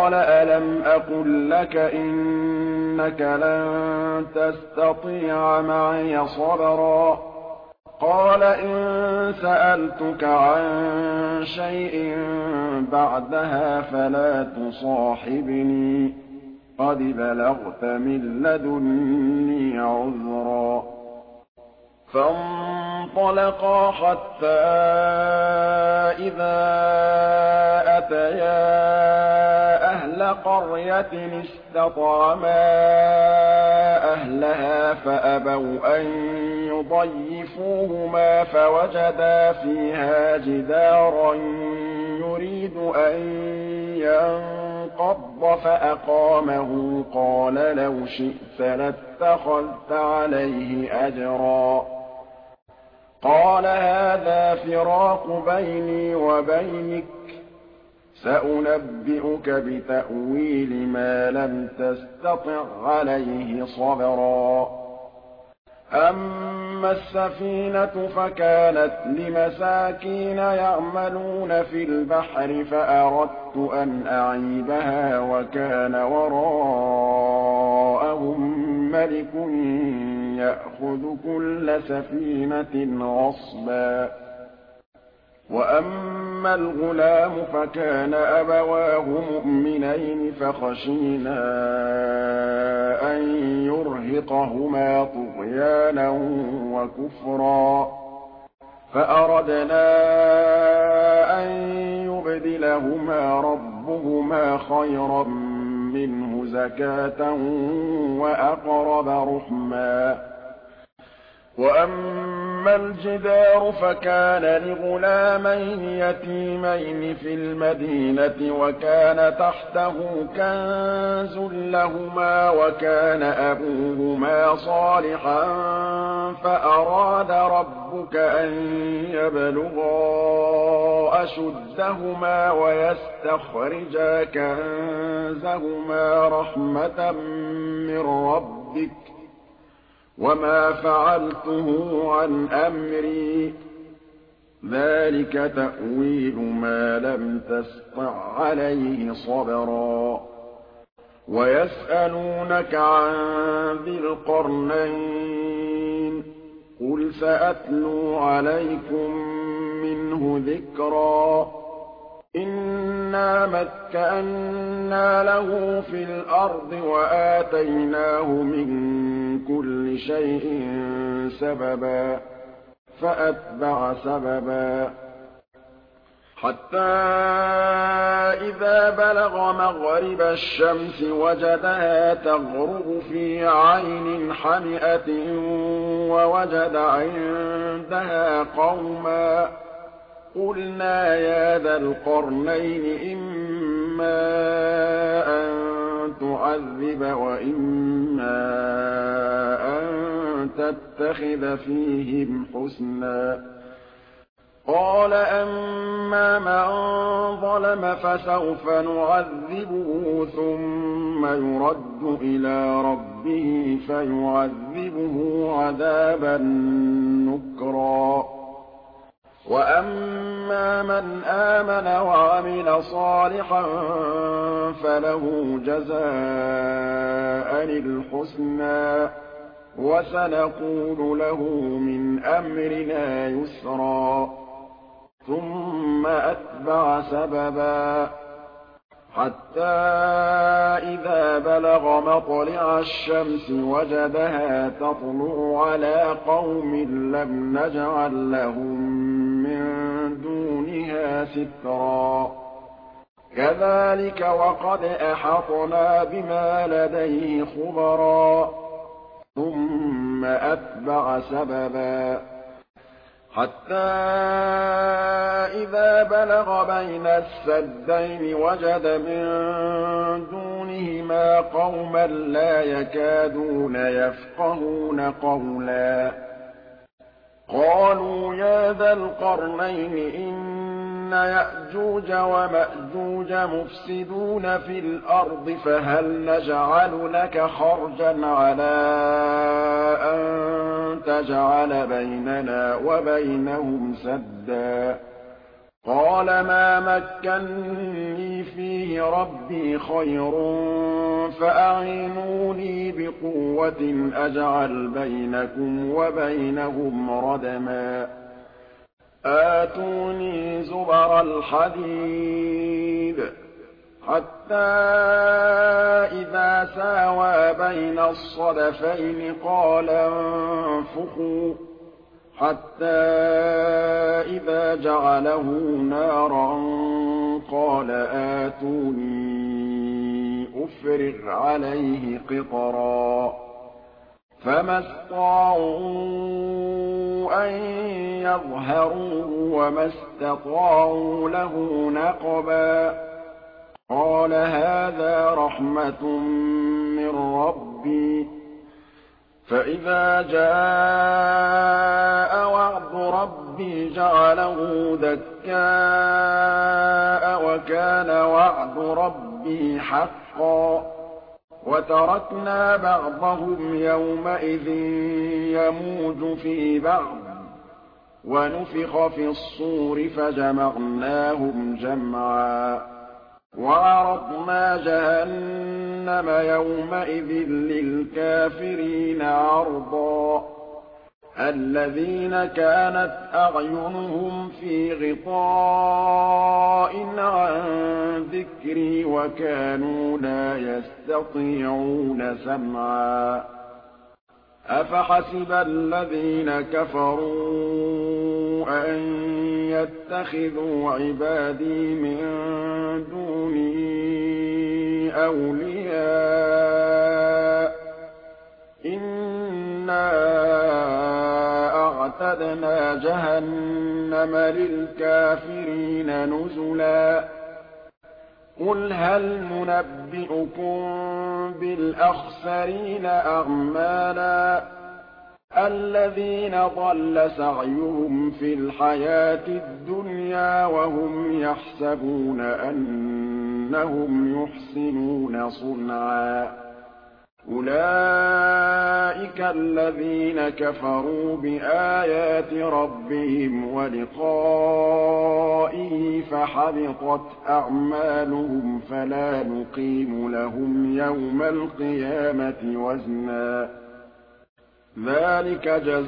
قَالَ أَلَمْ أَقُل لَّكَ إِنَّكَ لَن تَسْتَطِيعَ مَعِيَ صَبْرًا قَالَ إِن سَأَلْتُكَ عَن شَيْءٍ بَعْدَهَا فَلَا تُصَاحِبْنِي قَدْ بَلَغْتَ مِن لَّدُنِّي عُذْرًا فَانطَلَقَا حَتَّىٰ إِذَا أَتَيَا أَهْلَ قَرْيَةٍ اسْتَطْعَمَا أَهْلَهَا فَأَبَوْا أَن يُضَيِّفُوهُمَا فَوَجَدَا فِيهَا جِدَارًا يُرِيدُ أَن يَنقَضَّ فَأَقَامَهُ قَالَ لَوْ شِئْتَ لَاتَّخَذْتَ عَلَيْهِ أَجْرًا قَالَ هَٰذَا فِرَاقُ بَيْنِي وَبَيْنِكَ سَأُنَبِّئُكَ بِتَأْوِيلِ مَا لَمْ تَسْتَطِع عَّلَيْهِ صَبْرًا أَمَّا السَّفِينَةُ فَكَانَتْ لِمَسَاكِينَ يَعْمَلُونَ فِي الْبَحْرِ فَأَرَدتُّ أَنْ أَعِيبَهَا وَكَانَ وَرَاءَهُم مَّلِكٌ يَأْخُذُ كُلَّ سَفِينَةٍ غَصْبًا وَأَمَّا الْغُلَامُ فَكَانَ أَبَوَاهُ مُؤْمِنَيْنِ فَخَشِينَا أَن يُرْهِقَهُمَا طُغْيَانًا وَكُفْرًا فَأَرَدْنَا أَن يُبْدِلَهُمَا رَبُّهُمَا خَيْرًا مِّنْهُ زَكَاةً وَأَقْرَبَ رُحْمًا وَأَمَّا الْجِدَارُ فَكَانَ لِغُلَامَيْنِ يَتِيمَيْنِ فِي الْمَدِينَةِ وَكَانَ تَحْتَهُ كَنزٌ لَّهُمَا وَكَانَ أَبُوهُمَا صَالِحًا فَأَرَادَ رَبُّكَ أَن يَبْلُغَا أَشُدَّهُمَا وَيَسْتَخْرِجَا كَنزَهُمَا رَحْمَةً مِّن رَّبِّكَ ۚ وَمَا فَعَلْتُهُ عَنْ أَمْرِي ۚ ذَٰلِكَ تَأْوِيلُ مَا لَمْ تَسْطِع عَّلَيْهِ صَبْرًا وَيَسْأَلُونَكَ عَن ذِي الْقَرْنَيْنِ ۖ قُلْ سَأَتْلُو عَلَيْكُم مِّنْهُ ذِكْرًا إِنَّا مَكَّنَّا لَهُ فِي الْأَرْضِ وَآتَيْنَاهُ مِن كُلِّ شَيْءٍ سَبَبًا فَأَتْبَعَ سَبَبًا حَتَّىٰ إِذَا بَلَغَ مَغْرِبَ الشَّمْسِ وَجَدَهَا تَغْرُبُ فِي عَيْنٍ حَمِئَةٍ وَوَجَدَ عِندَهَا قَوْمًا قُلْنَا يَا ذَا الْقَرْنَيْنِ إِمَّا أَن تُعَذِّبَ وَإِمَّا أَن تَتَّخِذَ فِيهِمْ حُسْنًا قَالَ أَمَّا مَن ظَلَمَ فَسَوْفَ نُعَذِّبُهُ ثُمَّ يُرَدُّ إِلَىٰ رَبِّهِ فَيُعَذِّبُهُ عَذَابًا نُّكْرًا وَأَمَّا مَنْ آمَنَ وَعَمِلَ صَالِحًا فَلَهُ جَزَاءً الْحُسْنَىٰ وَسَنَقُولُ لَهُ مِنْ أَمْرِنَا يُسْرًا ثُمَّ أَتْبَعَ سَبَبًا حَتَّىٰ إِذَا بَلَغَ مَطْلِعَ الشَّمْسِ وَجَدَهَا تَطْلُعُ عَلَىٰ قَوْمٍ لَّمْ نَجْعَل لَّهُم مِّن دُونِهَا سِتْرًا كَذَٰلِكَ وَقَدْ أَحَطْنَا بِمَا لَدَيْهِ خُبْرًا ثُمَّ أَتْبَعَ سَبَبًا حَتَّىٰ إِذَا بَلَغَ بَيْنَ السَّدَّيْنِ وَجَدَ مِن دُونِهِمَا قَوْمًا لَّا يَكَادُونَ يَفْقَهُونَ قَوْلًا قَالُوا يَا ذَا الْقَرْنَيْنِ إِنَّ يَأْجُوجَ وَمَأْجُوجَ مُفْسِدُونَ فِي الْأَرْضِ فَهَلْ نَجْعَلُ لَكَ خَرْجًا عَلَىٰ أَن تَجْعَلَ بَيْنَنَا وَبَيْنَهُمْ سَدًّا قَالَ مَا مَكَّنِّي فِيهِ رَبِّي خَيْرٌ فَأَعِينُونِي بِقُوَّةٍ أَجْعَلْ بَيْنَكُمْ وَبَيْنَهُمْ رَدْمًا آتُونِي زُبَرَ الْحَدِيدِ حَتَّىٰ إِذَا سَاوَىٰ بَيْنَ الصَّدَفَيْنِ قَالَ انفُخُوا حَتَّىٰ إِذَا جَعَلَهُ نَارًا قَالَ آتُونِي أُفْرِغْ عَلَيْهِ قِطْرًا فَمَا اسْطَاعُوا أَن يَظْهَرُوهُ وَمَا اسْتَطَاعُوا لَهُ نَقْبًا قَالَ هَٰذَا رَحْمَةٌ مِّن رَّبِّي فَإِذَا جَاءَ وَعْدُ رَبِّي جَعَلَهُ دَكَّاءَ وَكَانَ وَعْدُ رَبِّي حَقًّا وَتَرَكْنَا بَعْضَهُمْ يَوْمَئِذٍ يَمُوجُ فِي بَعْضٍ وَنُفِخَ فِي الصُّورِ فَجَمَعْنَاهُمْ جَمْعًا وَعَرَضْنَا جَهَنَّمَ يَوْمَئِذٍ لِّلْكَافِرِينَ عَرْضًا الَّذِينَ كَانَتْ أَعْيُنُهُمْ فِي غِطَاءٍ عَن ذِكْرِي وَكَانُوا لَا يَسْتَطِيعُونَ سَمْعًا أَفَحَسِبَ الَّذِينَ كَفَرُوا أَن يَتَّخِذُوا عِبَادِي مِن دُونِي أَوْلِيَاءَ إِنَّا أَعْتَدْنَا جَهَنَّمَ لِلْكَافِرِينَ نُزُلًا قُلْ هَلْ نُنَبِّئُكُم بِالْأَخْسَرِينَ أَعْمَالًا الَّذِينَ ضَلَّ سَعْيُهُمْ فِي الْحَيَاةِ الدُّنْيَا وَهُمْ يَحْسَبُونَ أَنَّهُمْ يُحْسِنُونَ صُنْعًا أُولَٰئِكَ الَّذِينَ كَفَرُوا بِآيَاتِ رَبِّهِمْ وَلِقَائِهِ فَحَبِطَتْ أَعْمَالُهُمْ فَلَا نُقِيمُ لَهُمْ يَوْمَ الْقِيَامَةِ وَزْنًا ذَٰلِكَ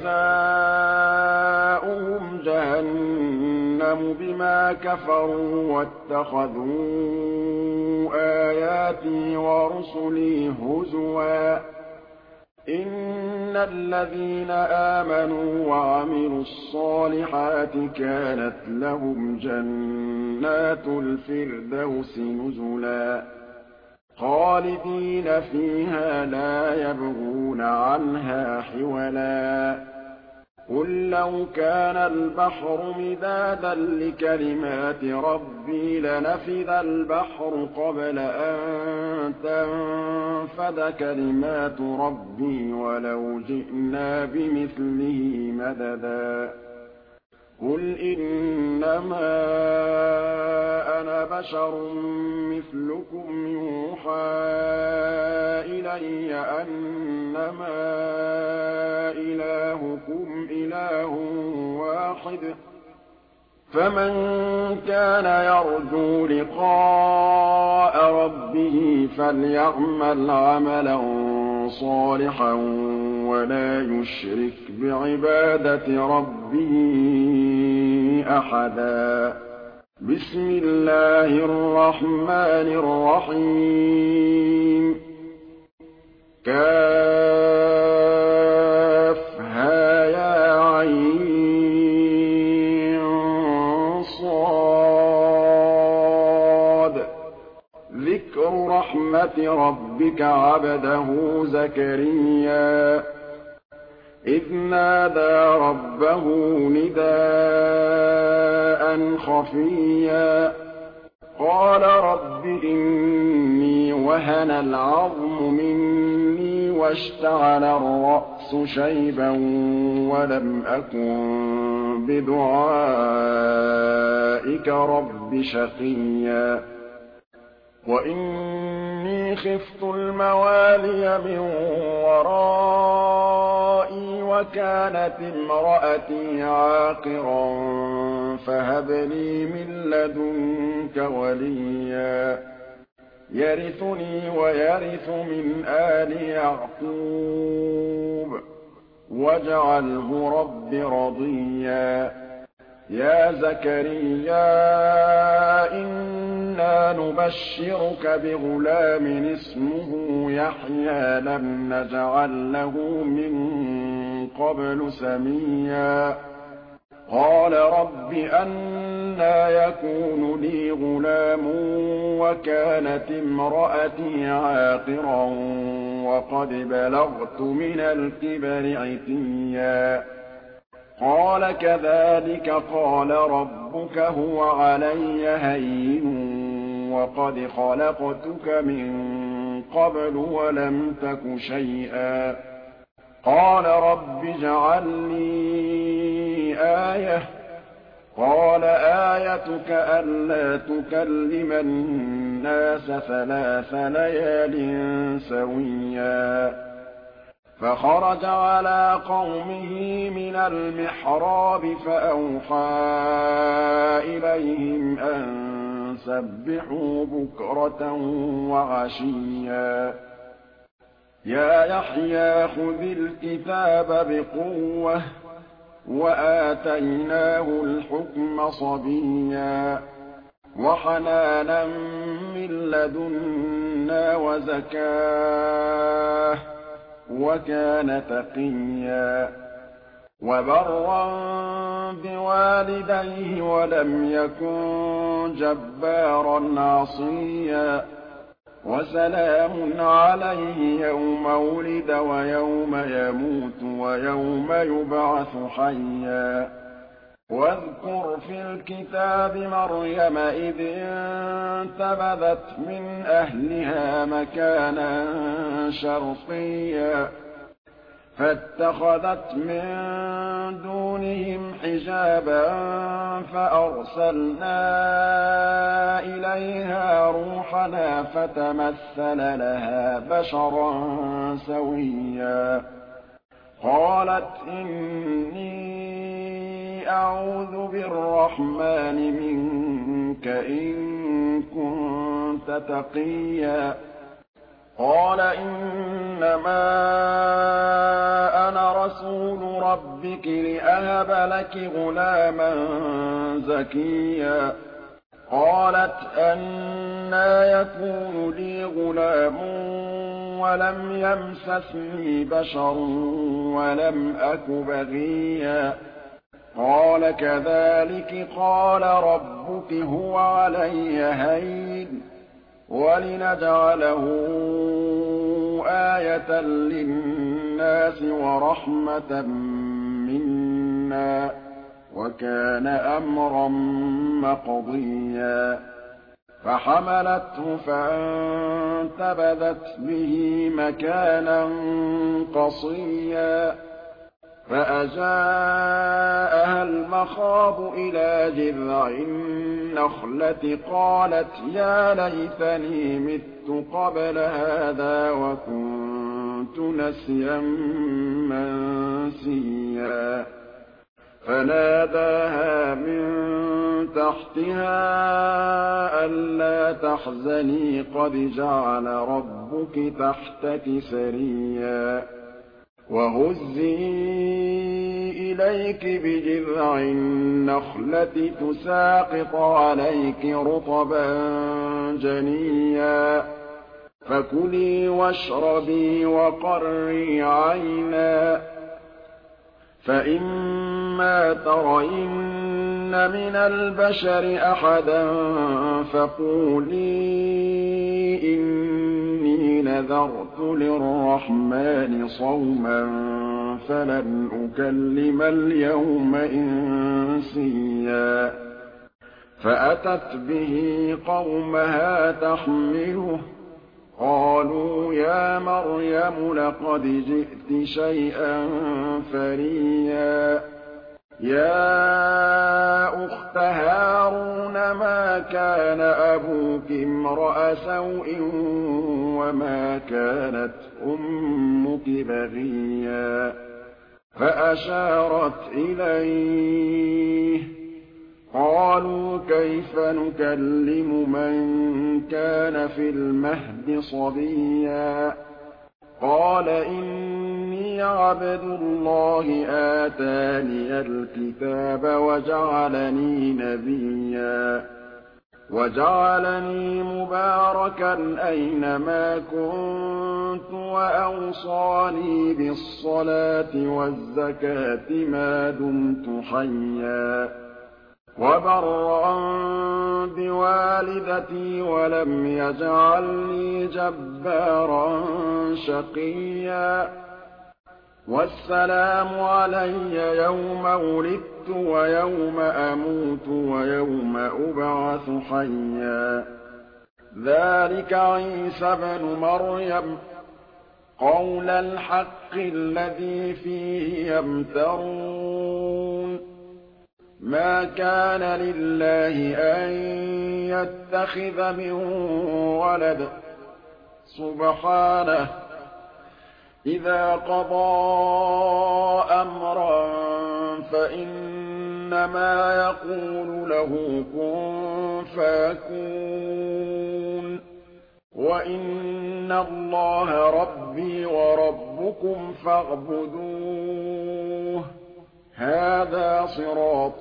جَزَاؤُهُمْ جَهَنَّمُ بِمَا كَفَرُوا وَاتَّخَذُوا آيَاتِي وَرُسُلِي هُزُوًا إِنَّ الَّذِينَ آمَنُوا وَعَمِلُوا الصَّالِحَاتِ كَانَتْ لَهُمْ جَنَّاتُ الْفِرْدَوْسِ نُزُلًا خَالِدِينَ فِيهَا لَا يَبْغُونَ عَنْهَا حِوَلًا قُل لَّوْ كَانَ الْبَحْرُ مِدَادًا لِّكَلِمَاتِ رَبِّي لَنَفِدَ الْبَحْرُ قَبْلَ أَن تَنفَدَ كَلِمَاتُ رَبِّي وَلَوْ جِئْنَا بِمِثْلِهِ مَدَدًا قُلْ إِنَّمَا أَنَا بَشَرٌ مِّثْلُكُمْ يُوحَىٰ إِلَيَّ أَنَّمَا إِلَٰهُكُمْ إِلَٰهٌ وَاحِدٌ ۖ فَمَن كَانَ يَرْجُو لِقَاءَ رَبِّهِ فَلْيَعْمَلْ عَمَلًا صَالِحًا وَلَا يُشْرِكْ بِعِبَادَةِ رَبِّهِ أَحَدًا بِسْمِ اللَّهِ الرَّحْمَٰنِ الرَّحِيمِ كافها يا عين صاد ذكر رحمة ربك عبده زكريا إذ نادى ربه نداء خفيا قال رب إني وهن العظم مني واشتعل الرأس شيبا ولم أكن بدعائك رب شقيا وإني خفت الموالي من ورائي وكانت امرأتي عاقرا فهب لي من لدنك وليا يرثني ويرث من آل يعقوب واجعله رب رضيا يا زكريا إنا نبشرك بغلام اسمه يحيى لم نجعل له من قبل سميا قال رب أنى يكون لي غلام وكانت امرأتي عاقرا وقد بلغت من الكبر عتيا قال كذلك قال ربك هو علي هين وقد خلقتك من قبل ولم تك شيئا قال رب اجعل لي آية قال آيتك ألا تكلم الناس 3 ليال سويا فخرج على قومه من المحراب فأوحى إليهم أن سبحوا بكرة وعشيا يا يحيى خذ الكتاب بقوة وآتيناه الحكم صبيا وحنانا من لدنا وزكاه وكان تقيا وبرا بوالديه ولم يكن جبارا عصيا وسلام عليه يوم ولد ويوم يموت ويوم يبعث حيا واذكر في الكتاب مريم إذ انتبذت من أهلها مكانا شرقيا فاتخذت من دونهم حجابا فأرسلنا إليها روحنا فتمثل لها بشرا سويا قالت إني أعوذ بالرحمن منك إن كنت تقيا قال إنما أنا رسول ربك لأهب لك غلاما زكيا قالت أنى يكون لي غلام ولم يمسسني بشر ولم أك بغيا قال كذلك قال ربك هو علي هين ولنجعله آية للناس ورحمة منا وكان أمرا مقضيا فحملته فانتبذت به مكانا قصيا فأجاءها المخاض إلى جذع النخلة قالت يا ليتني مت قبل هذا وكنت نسيا منسيا فناداها من تحتها ألا تحزني قد جعل ربك تحتك سريا وهزي إليك بجذع النخلة تساقط عليك رطبا جنيا فكلي واشربي وقري عينا فإما ترين من البشر أحدا فقولي إني نذرت للرحمن صوما فلن أكلم اليوم إنسيا فأتت به قومها تحمله قالوا يا مريم لقد جئت شيئا فريا يا أخت هارون ما كان أبوك امرأ سوء وما كانت أمك بغيا فأشارت إليه قالوا كيف نكلم من كان في المهد صبيا قال إني عبد الله آتاني الكتاب وجعلني نبيا وجعلني مباركا أينما كنت وأوصاني بالصلاة والزكاة ما دمت حيا وبرا بوالدتي ولم يجعلني جبارا شقيا والسلام علي يوم ولدت ويوم أموت ويوم أبعث حيا ذلك عيسى بن مريم قول الحق الذي فيه يمترون ما كان لله أن يتخذ من ولد سبحانه إذا قضى أمرا فإنما يقول له كن فيكون وإن الله ربي وربكم فاعبدوه هذا صراط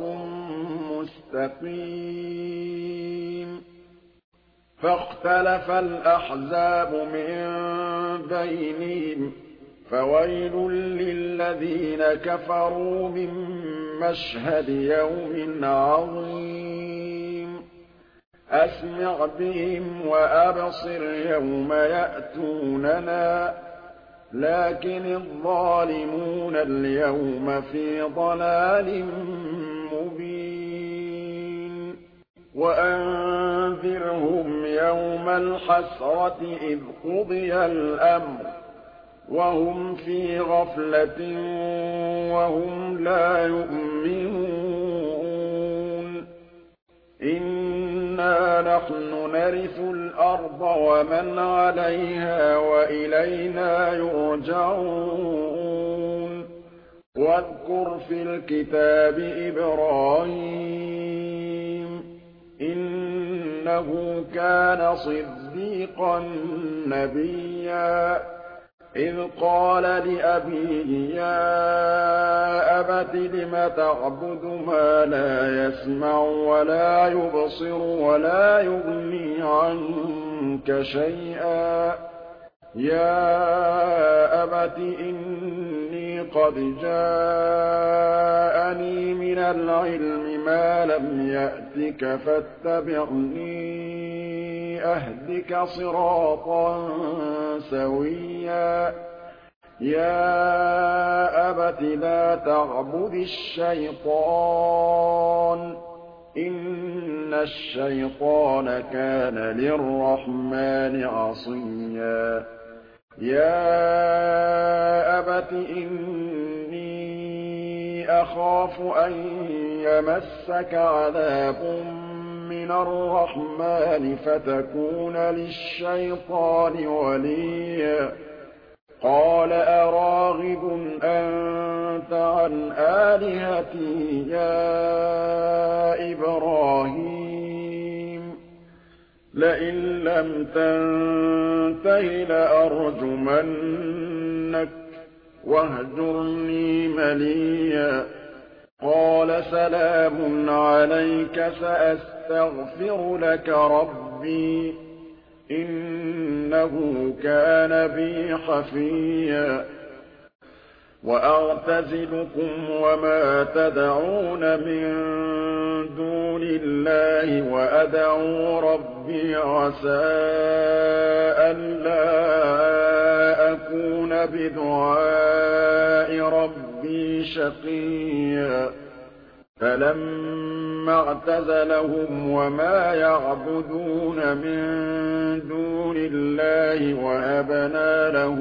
مستقيم فاختلف الأحزاب من بينهم فويل للذين كفروا من مشهد يوم عظيم أسمع بهم وأبصر يوم يأتوننا لكن الظالمون اليوم في ضلال مبين وأنذرهم يوم الحسرة إذ قضي الأمر وهم في غفلة وهم لا يؤمنون إنا نحن نرث الأرض ومن عليها وإلينا يرجعون واذكر في الكتاب إبراهيم إنه كان صديقا نبيا إذ قال لأبيه يا أبت لم تعبد ما لا يسمع ولا يبصر ولا يغني عنك شيئا يا أبت إني قد جاءني من العلم ما لم يأتك فاتبعني أهدك صراطا سويا يا أبت لا تعبد الشيطان إن الشيطان كان للرحمن عصيا يا أبت إني أخاف أن يمسك عذاب من الرحمن فتكون للشيطان وليا قال أراغب أنت عن آلهتي يا إبراهيم لئن لم تنته لأرجمنك واهجرني مليا قال سلام عليك سأستغفر لك ربي إنه كان بي حفيا وأعتزلكم وما تدعون من دون الله وأدعو ربي عسى ألا أكون بدعاء ربي شقيا فلما اعتزلهم وما يعبدون من دون الله وهبنا له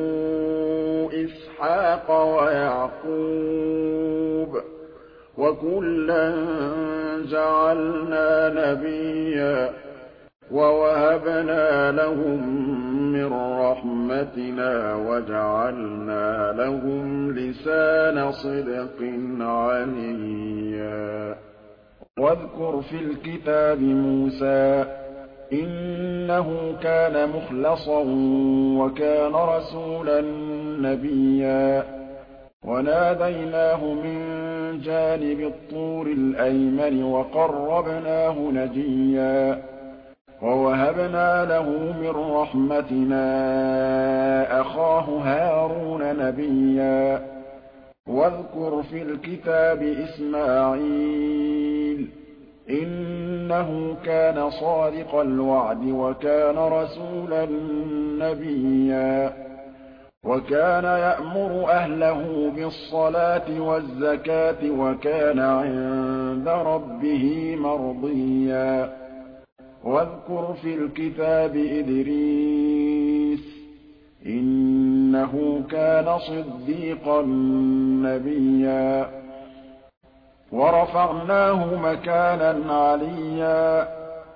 إسحاق ويعقوب وكلا جعلنا نبيا وَوَهَبْنَا لَهُم مِّن رَّحْمَتِنَا وَجَعَلْنَا لَهُمْ لِسَانَ صِدْقٍ عَلِيًّا وَاذْكُرْ فِي الْكِتَابِ مُوسَىٰ ۚ إِنَّهُ كَانَ مُخْلَصًا وَكَانَ رَسُولًا نَّبِيًّا وَنَادَيْنَاهُ مِن جَانِبِ الطُّورِ الْأَيْمَنِ وَقَرَّبْنَاهُ نَجِيًّا وَوَهَبْنَا لَهُ مِن رَّحْمَتِنَا أَخَاهُ هَارُونَ نَبِيًّا وَاذْكُرْ فِي الْكِتَابِ إِسْمَاعِيلَ ۚ إِنَّهُ كَانَ صَادِقَ الْوَعْدِ وَكَانَ رَسُولًا نَّبِيًّا وَكَانَ يَأْمُرُ أَهْلَهُ بِالصَّلَاةِ وَالزَّكَاةِ وَكَانَ عِندَ رَبِّهِ مَرْضِيًّا وَاذْكُرْ فِي الْكِتَابِ إِدْرِيسَ ۚ إِنَّهُ كَانَ صِدِّيقًا نَّبِيًّا وَرَفَعْنَاهُ مَكَانًا عَلِيًّا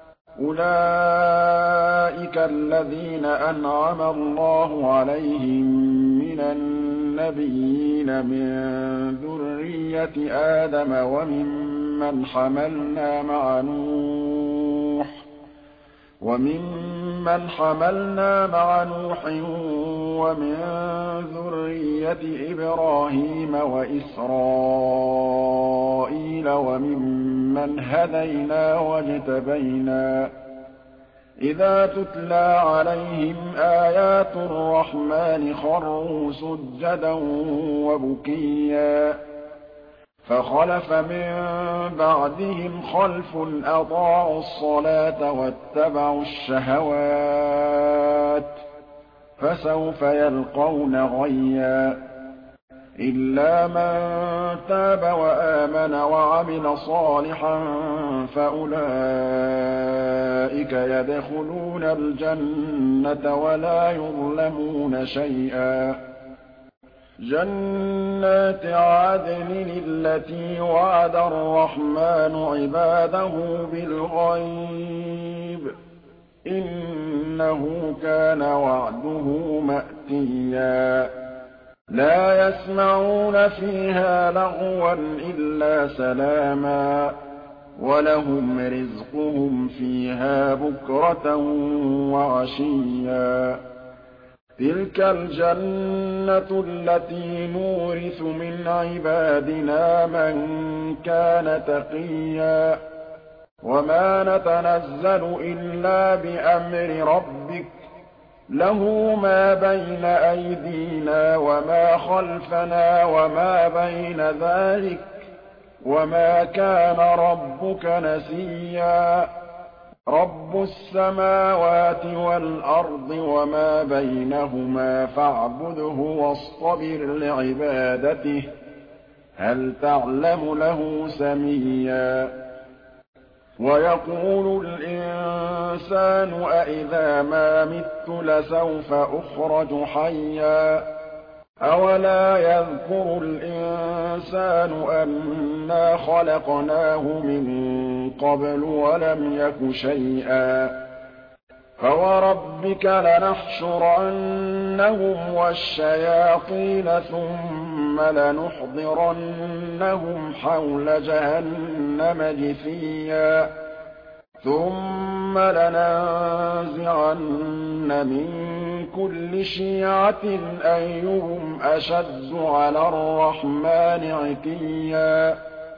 أُولَٰئِكَ الَّذِينَ أَنْعَمَ اللَّهُ عَلَيْهِم مِّنَ النَّبِيِّينَ مِن ذُرِّيَّةِ آدَمَ وَمِمَّنْ حَمَلْنَا مَعَ نُوحٍ وَمِن ذُرِّيَّةِ إِبْرَاهِيمَ وَإِسْرَائِيلَ وَمِمَّنْ هَدَيْنَا وَاجْتَبَيْنَا ۚ إِذَا تُتْلَىٰ عَلَيْهِمْ آيَاتُ الرَّحْمَٰنِ خَرُّوا سُجَّدًا وَبُكِيًّا فَخَلَفَ مِن بَعْدِهِمْ خَلْفٌ أَضَاعُوا الصَّلَاةَ وَاتَّبَعُوا الشَّهَوَاتِ ۖ فَسَوْفَ يَلْقَوْنَ غَيًّا إِلَّا مَن تَابَ وَآمَنَ وَعَمِلَ صَالِحًا فَأُولَٰئِكَ يَدْخُلُونَ الْجَنَّةَ وَلَا يُظْلَمُونَ شَيْئًا جَنَّاتِ عَدْنٍ الَّتِي وَعَدَ الرَّحْمَٰنُ عِبَادَهُ بِالْغَيْبِ ۚ إِنَّهُ كَانَ وَعْدُهُ مَأْتِيًّا لَّا يَسْمَعُونَ فِيهَا لَغْوًا إِلَّا سَلَامًا ۖ وَلَهُمْ رِزْقُهُمْ فِيهَا بُكْرَةً وَعَشِيًّا تِلْكَ الْجَنَّةُ الَّتِي نُورِثُ مِنْ عِبَادِنَا مَن كَانَ تَقِيًّا وَمَا نَتَنَزَّلُ إِلَّا بِأَمْرِ رَبِّكَ ۖ لَهُ مَا بَيْنَ أَيْدِينَا وَمَا خَلْفَنَا وَمَا بَيْنَ ذَٰلِكَ ۚ وَمَا كَانَ رَبُّكَ نَسِيًّا رَّبُّ السَّمَاوَاتِ وَالْأَرْضِ وَمَا بَيْنَهُمَا فَاعْبُدْهُ وَاصْطَبِرْ لِعِبَادَتِهِ ۚ هَلْ تَعْلَمُ لَهُ سَمِيًّا وَيَقُولُ الْإِنسَانُ أَإِذَا مَا مِتُّ لَسَوْفَ أُخْرَجُ حَيًّا أَوَلَا يَذْكُرُ الْإِنسَانُ أَنَّا خَلَقْنَاهُ مِن قَبْلُ وَلَمْ يَكُ شَيْئًا فَوَرَبِّكَ لَنَحْشُرَنَّهُمْ وَالشَّيَاطِينَ ثُمَّ لَنُحْضِرَنَّهُمْ حَوْلَ جَهَنَّمَ جِثِيًّا ثُمَّ لَنَنزِعَنَّ مِن كُلِّ شِيعَةٍ أَيُّهُمْ أَشَدُّ عَلَى الرَّحْمَٰنِ عِتِيًّا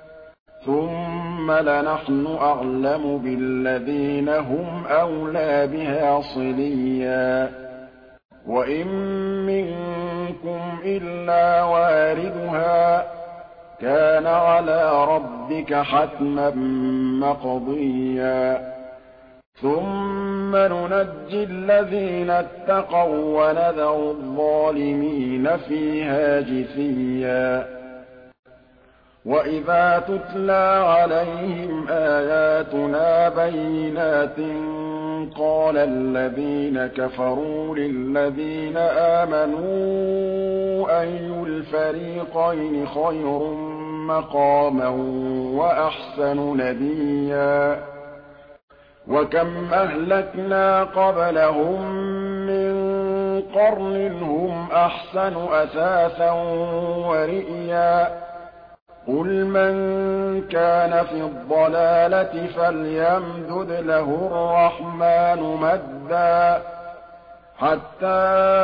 ثُمَّ لَنَحْنُ أَعْلَمُ بِالَّذِينَ هُمْ أَوْلَىٰ بِهَا صِلِيًّا وَإِن مِّنكُمْ إِلَّا وَارِدُهَا ۚ كَانَ عَلَىٰ رَبِّكَ حَتْمًا مَّقْضِيًّا ثُمَّ نُنَجِّي الَّذِينَ اتَّقَوا وَّنَذَرُ الظَّالِمِينَ فِيهَا جِثِيًّا وَإِذَا تُتْلَىٰ عَلَيْهِمْ آيَاتُنَا بَيِّنَاتٍ قَالَ الَّذِينَ كَفَرُوا لِلَّذِينَ آمَنُوا أَيُّ الْفَرِيقَيْنِ خَيْرٌ مَّقَامًا وَأَحْسَنُ نَدِيًّا وَكَمْ أَهْلَكْنَا قَبْلَهُم مِّن قَرْنٍ هُمْ أَحْسَنُ أَثَاثًا وَرِئْيًا قُلْ مَن كَانَ فِي الضَّلَالَةِ فَلْيَمْدُدْ لَهُ الرَّحْمَٰنُ مَدًّا حَتَّىٰ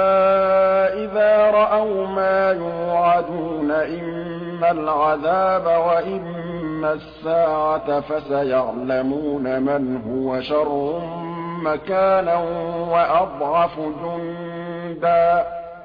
إِذَا رَأَوْا مَا يُوعَدُونَ إِمَّا الْعَذَابَ وَإِمَّا السَّاعَةَ فَسَيَعْلَمُونَ مَنْ هُوَ شَرٌّ مَّكَانًا وَأَضْعَفُ جُندًا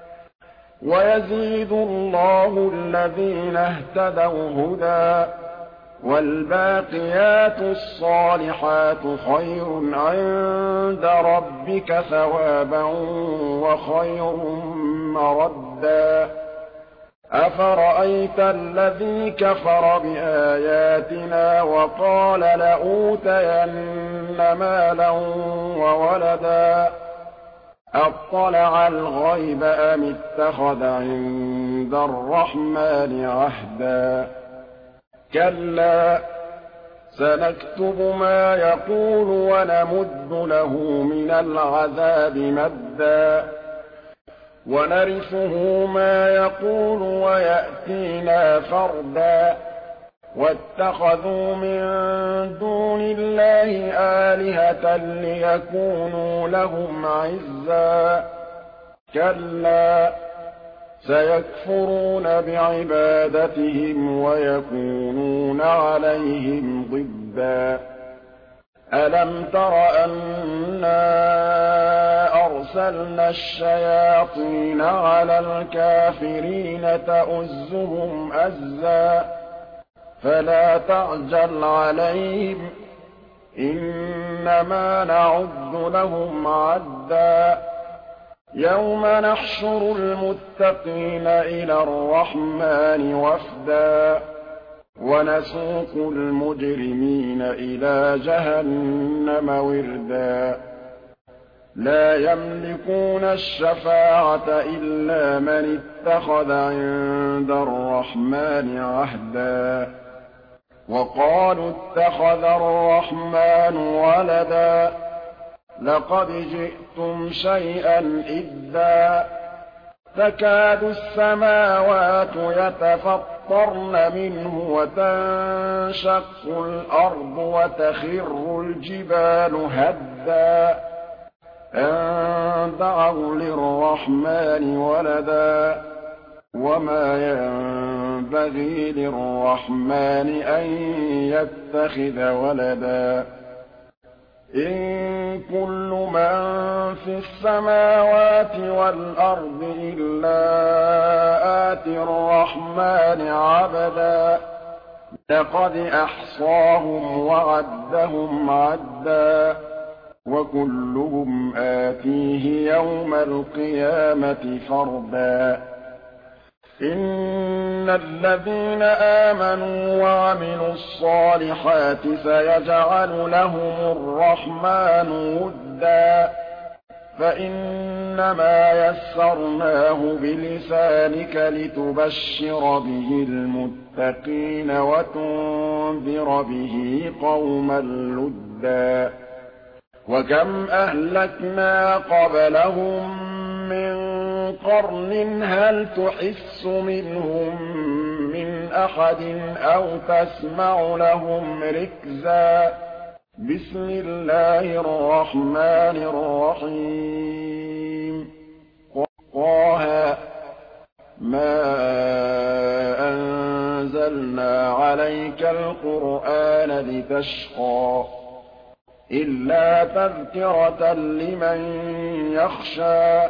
وَيَزِيدُ اللَّهُ الَّذِينَ اهْتَدَوْا هُدًى وَالْبَاقِيَاتُ الصَّالِحَاتُ خَيْرٌ عِندَ رَبِّكَ ثَوَابًا وَخَيْرٌ مَّرَدًّا أَفَرَأَيْتَ الَّذِي كَفَرَ بِآيَاتِنَا وَقَالَ لَأُوتَيَنَّ مَالًا وَوَلَدًا أَطَّلَعَ الْغَيْبَ أَمِ اتَّخَذَ عِندَ الرَّحْمَٰنِ عَهْدًا كَلَّا سَنَكْتُبُ مَا يَقُولُ وَنَمُدُّ لَهُ مِنَ الْعَذَابِ مَدًّا وَنَرِثُهُ مَا يَقُولُ وَيَأْتِينَا فَرْدًا وَاتَّخَذُوا مِن دُونِ اللَّهِ آلِهَةً لِّيَكُونُوا لَهُمْ عِزًّا كَلَّا سَيَكْفُرُونَ بِعِبَادَتِهِمْ وَيَكُونُونَ عَلَيْهِمْ ضِدًّا أَلَمْ تَرَ أَنَّا أَرْسَلْنَا الشَّيَاطِينَ عَلَى الْكَافِرِينَ تَؤُزُّهُمْ أَزًّا فَلَا تَعْجَلْ عَلَيْهِمْ إِنَّمَا نَعُدُّ لَهُمْ عَدًّا يَوْمَ نَحْشُرُ الْمُتَّقِينَ إِلَى الرَّحْمَٰنِ وَفْدًا وَنَسُوقُ الْمُجْرِمِينَ إِلَىٰ جَهَنَّمَ وِرْدًا لَّا يَمْلِكُونَ الشَّفَاعَةَ إِلَّا مَنِ اتَّخَذَ عِندَ الرَّحْمَٰنِ عَهْدًا وَقَالُوا اتَّخَذَ الرَّحْمَٰنُ وَلَدًا لَّقَدْ جِئْتُمْ شَيْئًا إِدًّا تَكَادُ السَّمَاوَاتُ يَتَفَطَّرْنَ مِنْهُ وَتَنشَقُّ الْأَرْضُ وَتَخِرُّ الْجِبَالُ هَدًّا أَن دَعَوْا لِلرَّحْمَٰنِ وَلَدًا وَمَا يَنبَغِي لِلرَّحْمَٰنِ أَن يَتَّخِذَ وَلَدًا إِن كُلُّ مَن فِي السَّمَاوَاتِ وَالْأَرْضِ إِلَّا آتِي الرَّحْمَٰنِ عَبْدًا لَّقَدْ أَحْصَاهُمْ وَعَدَّهُمْ عَدًّا وَكُلُّهُمْ آتِيهِ يَوْمَ الْقِيَامَةِ فَرْدًا إِنَّ الَّذِينَ آمَنُوا وَعَمِلُوا الصَّالِحَاتِ سَيَجْعَلُ لَهُمُ الرَّحْمَٰنُ وُدًّا فَإِنَّمَا يَسَّرْنَاهُ بِلِسَانِكَ لِتُبَشِّرَ بِهِ الْمُتَّقِينَ وَتُنذِرَ بِهِ قَوْمًا لُّدًّا وَكَمْ أَهْلَكْنَا قَبْلَهُم مِّن قَرْنٍ هَلْ تُحِسُّ مِنْهُم مِّنْ أَحَدٍ أَوْ تَسْمَعُ لَهُمْ رِكْزًا بِسْمِ اللَّهِ الرَّحْمَٰنِ الرَّحِيمِ طه مَا أَنزَلْنَا عَلَيْكَ الْقُرْآنَ لِتَشْقَىٰ إِلَّا تَذْكِرَةً لِّمَن يَخْشَىٰ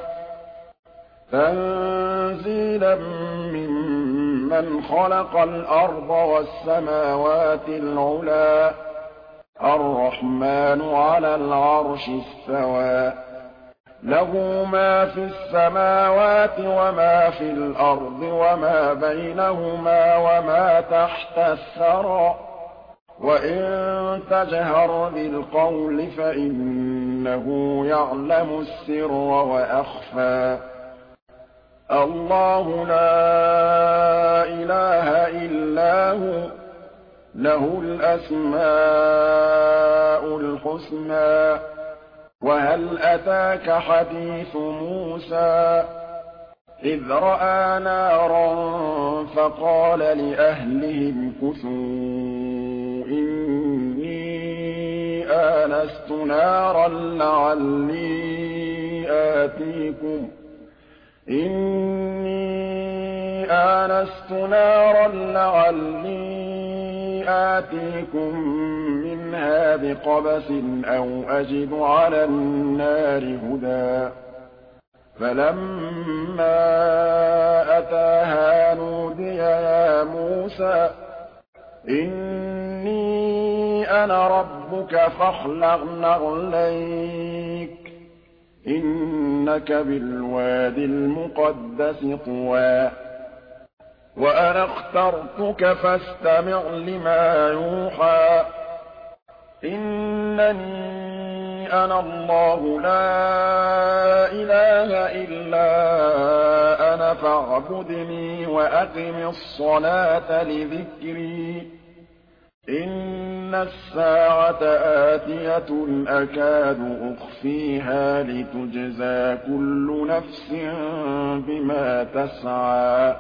تَنزِيلًا مِّمَّنْ خَلَقَ الْأَرْضَ وَالسَّمَاوَاتِ الْعُلَى الرَّحْمَٰنُ عَلَى الْعَرْشِ اسْتَوَىٰ لَهُ مَا فِي السَّمَاوَاتِ وَمَا فِي الْأَرْضِ وَمَا بَيْنَهُمَا وَمَا تَحْتَ الثَّرَىٰ وَإِن تَجْهَرْ بِالْقَوْلِ فَإِنَّهُ يَعْلَمُ السِّرَّ وَأَخْفَى اللَّهُ لَا إِلَٰهَ إِلَّا هُوَ لَهُ الْأَسْمَاءُ الْحُسْنَىٰ وَهَلْ أَتَاكَ حَدِيثُ مُوسَىٰ إِذْ رَأَىٰ نَارًا فَقَالَ لِأَهْلِهِ امْكُثُوا إِنِّي آنَسْتُ نَارًا لَّعَلِّي آتِيكُم مِّنْهَا بِقَبَسٍ أَوْ أَجِدُ عَلَى النَّارِ هُدًى فَلَمَّا أَتَاهَا نُودِيَ يَا مُوسَىٰ إِنِّي أَنَا رَبُّكَ فَاخْلَعْ نَعْلَيْكَ إِنَّكَ بِالْوَادِ الْمُقَدَّسِ طُوًى وَأَنَا اخْتَرْتُكَ فَاسْتَمِعْ لِمَا يُوحَىٰ إِنَّنِي أَنَا اللَّهُ لَا إِلَٰهَ إِلَّا أَنَا فَاعْبُدْنِي وَأَقِمِ الصَّلَاةَ لِذِكْرِي إِنَّ السَّاعَةَ آتِيَةٌ أَكَادُ أُخْفِيهَا لِتُجْزَىٰ كُلُّ نَفْسٍ بِمَا تَسْعَىٰ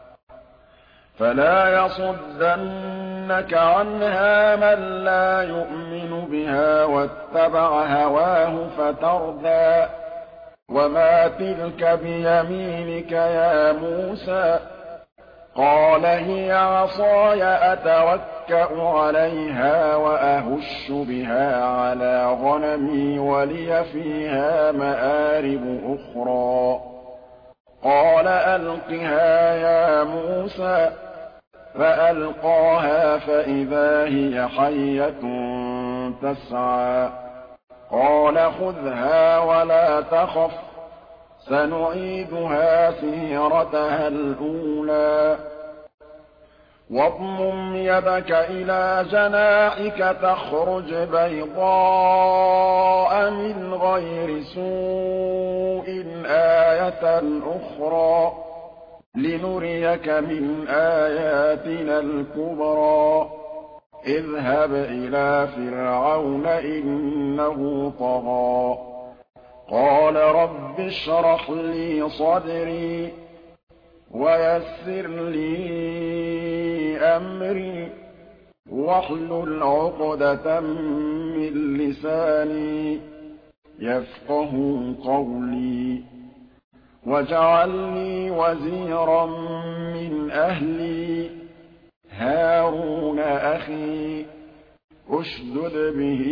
فَلَا يَصُدَّنَّكَ عَنْهَا مَن لَّا يُؤْمِنُ بِهَا وَاتَّبَعَ هَوَاهُ فَتَرْدَىٰ وَمَا تِلْكَ بِيَمِينِكَ يَا مُوسَىٰ قَالَ هِيَ عَصَايَ أَتَوَكَّأُ عَلَيْهَا وَأَهُشُّ بِهَا عَلَىٰ غَنَمِي وَلِيَ فِيهَا مَآرِبُ أُخْرَىٰ قَالَ أَلْقِهَا يَا مُوسَىٰ فَأَلْقَاهَا فَإِذَا هِيَ حَيَّةٌ تَسْعَىٰ قَالَ خُذْهَا وَلَا تَخَفْ سَنُعِيدُهَا سِيرَتَهَا الْأُولَىٰ وَاضْمُمْ يَدَكَ إِلَىٰ جَنَاحِكَ تَخْرُجْ بَيْضَاءَ مِنْ غَيْرِ سُوءٍ آيَةً أُخْرَىٰ لِنُرِيَكَ مِنْ آيَاتِنَا الْكُبْرَى اذْهَبْ إِلَىٰ فِرْعَوْنَ إِنَّهُ طَغَىٰ قَالَ رَبِّ اشْرَحْ لِي صَدْرِي وَيَسِّرْ لِي أَمْرِي وَاحْلُلْ عُقْدَةً مِّن لِّسَانِي يَفْقَهُوا قَوْلِي وَاجْعَل لِّي وَزِيرًا مِّنْ أَهْلِي هَارُونَ أَخِي اشْدُدْ بِهِ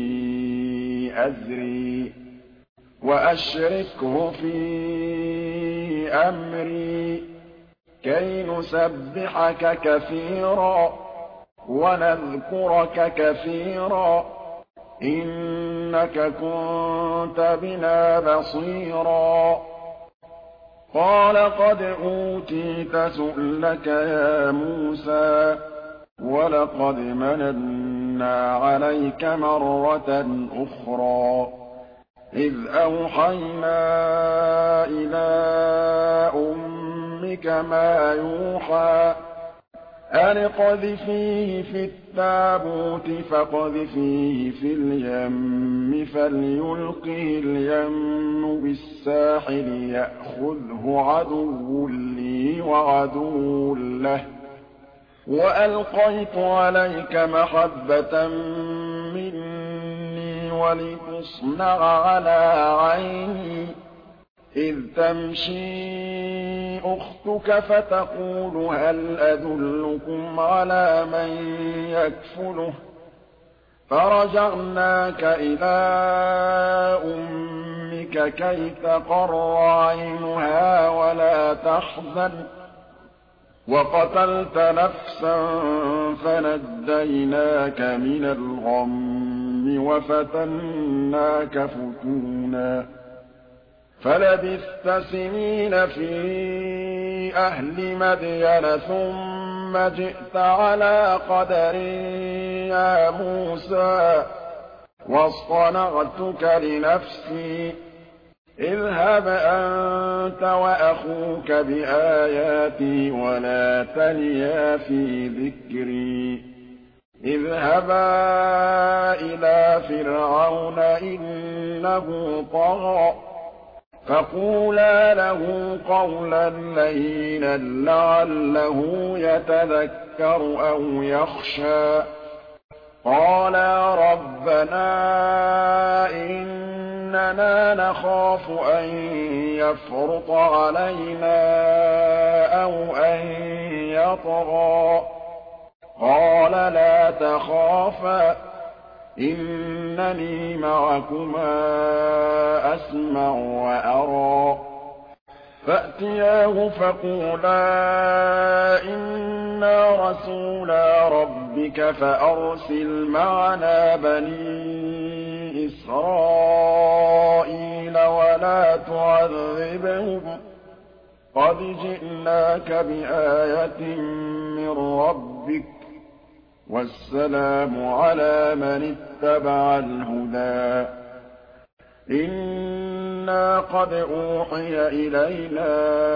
أَزْرِي وَأَشْرِكْهُ فِي أَمْرِي كَيْ نُسَبِّحَكَ كَثِيرًا وَنَذْكُرَكَ كَثِيرًا إِنَّكَ كُنتَ بِنَا بَصِيرًا قَالَ قَدْ أُوتِيتَ سُؤْلَكَ يَا مُوسَىٰ وَلَقَدْ مَنَنَّا عَلَيْكَ مَرَّةً أُخْرَىٰ إِذْ أَوْحَيْنَا إِلَىٰ أُمِّكَ مَا يُوحَىٰ أَنِ اقْذِفِيهِ فِي التَّابُوتِ فَاقْذِفِيهِ فِي الْيَمِّ فَلْيُلْقِهِ الْيَمُّ بِالسَّاحِلِ يَأْخُذْهُ عَدُوٌّ لِّي وَعَدُوٌّ لَّهُ وَأَلْقَيْتُ عَلَيْكَ مَحَبَّةً مِّنِّي وَلِتُصْنَعَ عَلَىٰ عَيْنِي إِذْ تَمْشِي أُخْتُكَ فَتَقُولُ هَلْ أَدُلُّكُمْ عَلَىٰ مَن يَكْفُلُهُ فَرَجَعْنَاكَ إِلَىٰ أُمِّكَ كَيْ تَقَرَّ عَيْنُهَا وَلَا تَحْزَنَ وَقَتَلْتَ نَفْسًا فَنَجَّيْنَاكَ مِنَ الْغَمِّ وَفَتَنَّاكَ فُتُونًا فَلَبِثْتَ سِنِينَ فِي أَهْلِ مَدْيَنَ ثُمَّ جِئْتَ عَلَىٰ قَدَرٍ يَا مُوسَىٰ وَاصْطَنَعْتُكَ لِنَفْسِي اذْهَبْ أَنتَ وَأَخُوكَ بِآيَاتِي وَلَا تَنِيَا فِي ذِكْرِي اذْهَبَا إِلَىٰ فِرْعَوْنَ إِنَّهُ طَغَىٰ فَقُولَا لَهُ قَوْلًا لَّيِّنًا لَّعَلَّهُ يَتَذَكَّرُ أَوْ يَخْشَىٰ قَالَا رَبَّنَا إِنَّنَا نَخَافُ أَن يَفْرُطَ عَلَيْنَا أَوْ أَن يَطْغَىٰ قَالَ لَا تَخَافَا إِنَّنِي مَعَكُمَا أَسْمَعُ وَأَرَىٰ فَأْتِيَاهُ فَقُولَا إِنَّا رَسُولَا رَبِّكَ فَأَرْسِلْ مَعَنَا بَنِي إِسْرَائِيلَ وَلَا تُعَذِّبْهُمْ قَدْ جِئْنَاكَ بِآيَةٍ مِّن رَّبِّكَ ۖ وَالسَّلَامُ عَلَىٰ مَنِ اتَّبَعَ الْهُدَىٰ إِنَّا قَدْ أُوحِيَ إِلَيْنَا